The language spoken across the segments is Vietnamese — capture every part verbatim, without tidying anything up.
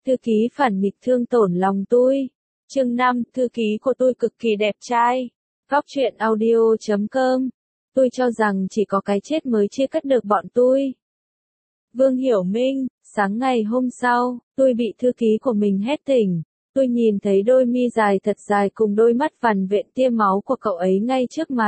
Thư ký phản nghịch thương tổn lòng tôi. Chương năm, thư ký của tôi cực kỳ đẹp trai. Góc truyện audio chấm com. Tôi cho rằng chỉ có cái chết mới chia cắt được bọn tôi. Vương Hiểu Minh, sáng ngày hôm sau, tôi bị thư ký của mình hét tỉnh. Tôi nhìn thấy đôi mi dài thật dài cùng đôi mắt vằn vện tia máu của cậu ấy ngay trước mặt.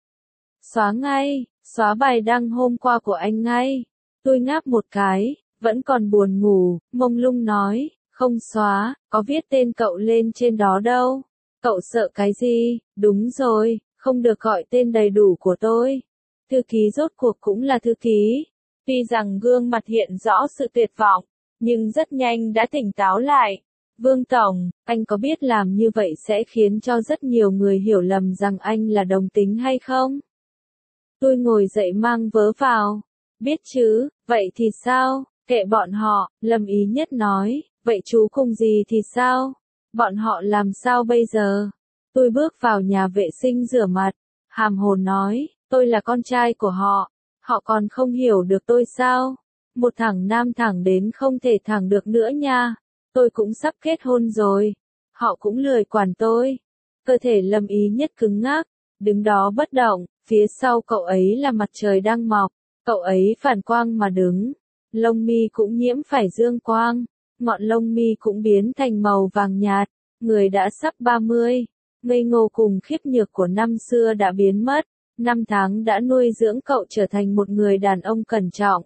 Xóa ngay, xóa bài đăng hôm qua của anh ngay. Tôi ngáp một cái, vẫn còn buồn ngủ, mông lung nói, không xóa, có viết tên cậu lên trên đó đâu. Cậu sợ cái gì? Đúng rồi, không được gọi tên đầy đủ của tôi. Thư ký rốt cuộc cũng là thư ký. Tuy rằng gương mặt hiện rõ sự tuyệt vọng, nhưng rất nhanh đã tỉnh táo lại. Vương Tổng, anh có biết làm như vậy sẽ khiến cho rất nhiều người hiểu lầm rằng anh là đồng tính hay không? Tôi ngồi dậy mang vớ vào. Biết chứ, vậy thì sao? Kệ bọn họ, Lâm Ý Nhất nói, vậy chú cùng gì thì sao? Bọn họ làm sao bây giờ? Tôi bước vào nhà vệ sinh rửa mặt, hàm hồn nói, tôi là con trai của họ, họ còn không hiểu được tôi sao? Một thằng nam thẳng đến không thể thẳng được nữa nha, tôi cũng sắp kết hôn rồi, họ cũng lười quản tôi. Cơ thể Lâm Ý Nhất cứng ngắc, đứng đó bất động, phía sau cậu ấy là mặt trời đang mọc, cậu ấy phản quang mà đứng. Lông mi cũng nhiễm phải dương quang, ngọn lông mi cũng biến thành màu vàng nhạt, người đã sắp ba mươi, ngây ngô cùng khiếp nhược của năm xưa đã biến mất, năm tháng đã nuôi dưỡng cậu trở thành một người đàn ông cẩn trọng.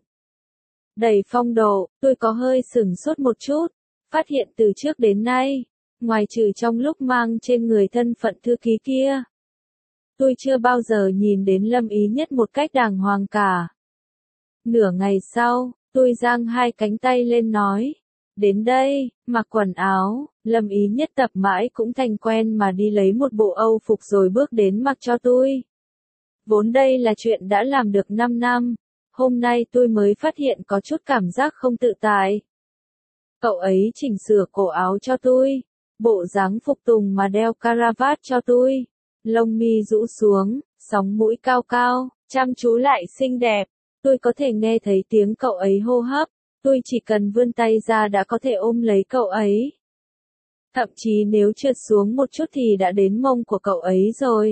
Đầy phong độ, tôi có hơi sửng sốt một chút, phát hiện từ trước đến nay, ngoài trừ trong lúc mang trên người thân phận thư ký kia, tôi chưa bao giờ nhìn đến Lâm Ý Nhất một cách đàng hoàng cả. Nửa ngày sau, tôi giang hai cánh tay lên nói, đến đây, mặc quần áo. Lâm Ý Nhất tập mãi cũng thành quen mà đi lấy một bộ âu phục rồi bước đến mặc cho tôi. Vốn đây là chuyện đã làm được năm năm, hôm nay tôi mới phát hiện có chút cảm giác không tự tại. Cậu ấy chỉnh sửa cổ áo cho tôi, bộ dáng phục tùng mà đeo caravat cho tôi, lông mi rũ xuống, sóng mũi cao cao, chăm chú lại xinh đẹp. Tôi có thể nghe thấy tiếng cậu ấy hô hấp, tôi chỉ cần vươn tay ra đã có thể ôm lấy cậu ấy. Thậm chí nếu trượt xuống một chút thì đã đến mông của cậu ấy rồi.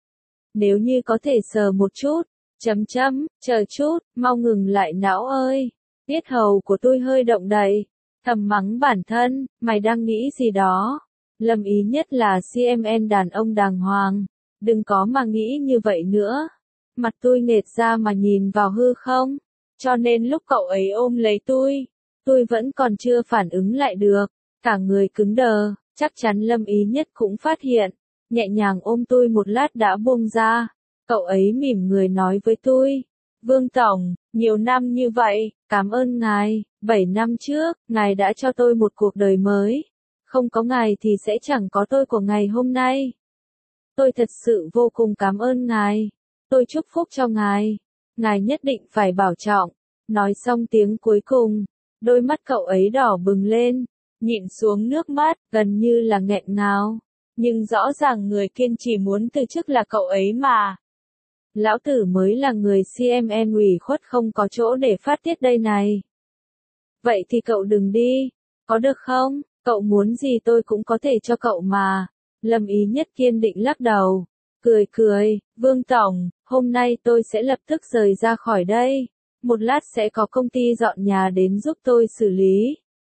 Nếu như có thể sờ một chút, chấm chấm, chờ chút, mau ngừng lại não ơi. Tiết hầu của tôi hơi động đậy, thầm mắng bản thân, mày đang nghĩ gì đó. Lâm Ý Nhất là xê em en đàn ông đàng hoàng, đừng có mà nghĩ như vậy nữa. Mặt tôi nghệt ra mà nhìn vào hư không, cho nên lúc cậu ấy ôm lấy tôi, tôi vẫn còn chưa phản ứng lại được, cả người cứng đờ, chắc chắn Lâm Ý Nhất cũng phát hiện, nhẹ nhàng ôm tôi một lát đã buông ra, cậu ấy mỉm người nói với tôi, Vương Tổng, nhiều năm như vậy, cảm ơn ngài, bảy năm trước, ngài đã cho tôi một cuộc đời mới, không có ngài thì sẽ chẳng có tôi của ngày hôm nay. Tôi thật sự vô cùng cảm ơn ngài. Tôi chúc phúc cho ngài, ngài nhất định phải bảo trọng. Nói xong tiếng cuối cùng, đôi mắt cậu ấy đỏ bừng lên, nhịn xuống nước mắt, gần như là nghẹn ngào. Nhưng rõ ràng người kiên trì muốn từ chức là cậu ấy mà. Lão tử mới là người xê em en ủy khuất không có chỗ để phát tiết đây này. Vậy thì cậu đừng đi, có được không? Cậu muốn gì tôi cũng có thể cho cậu mà. Lâm Ý Nhất kiên định lắc đầu. Cười cười, Vương Tổng, hôm nay tôi sẽ lập tức rời ra khỏi đây. Một lát sẽ có công ty dọn nhà đến giúp tôi xử lý.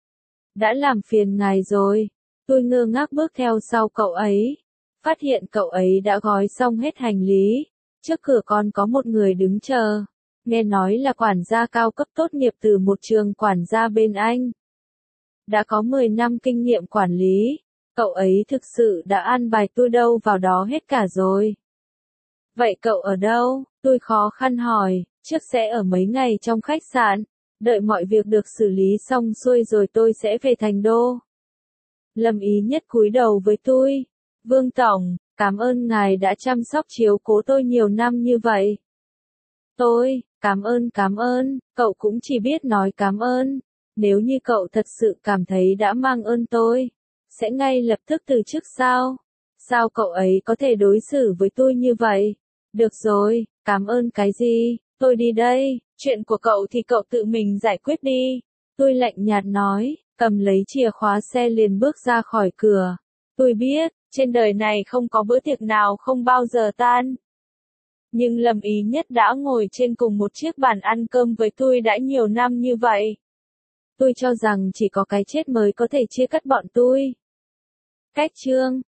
Đã làm phiền ngài rồi. Tôi ngơ ngác bước theo sau cậu ấy. Phát hiện cậu ấy đã gói xong hết hành lý. Trước cửa còn có một người đứng chờ. Nghe nói là quản gia cao cấp tốt nghiệp từ một trường quản gia bên Anh. Đã có mười năm kinh nghiệm quản lý. Cậu ấy thực sự đã an bài tôi đâu vào đó hết cả rồi. Vậy cậu ở đâu? Tôi khó khăn hỏi, trước sẽ ở mấy ngày trong khách sạn, đợi mọi việc được xử lý xong xuôi rồi tôi sẽ về thành đô. Lâm Ý Nhất cúi đầu với tôi. Vương Tổng, cảm ơn ngài đã chăm sóc chiếu cố tôi nhiều năm như vậy. Tôi, cảm ơn cảm ơn, cậu cũng chỉ biết nói cảm ơn. Nếu như cậu thật sự cảm thấy đã mang ơn tôi, sẽ ngay lập tức từ chức sao? Sao cậu ấy có thể đối xử với tôi như vậy? Được rồi, cảm ơn cái gì? Tôi đi đây, chuyện của cậu thì cậu tự mình giải quyết đi. Tôi lạnh nhạt nói, cầm lấy chìa khóa xe liền bước ra khỏi cửa. Tôi biết, trên đời này không có bữa tiệc nào không bao giờ tan. Nhưng Lâm Ý Nhất đã ngồi trên cùng một chiếc bàn ăn cơm với tôi đã nhiều năm như vậy. Tôi cho rằng chỉ có cái chết mới có thể chia cắt bọn tôi. Cách chương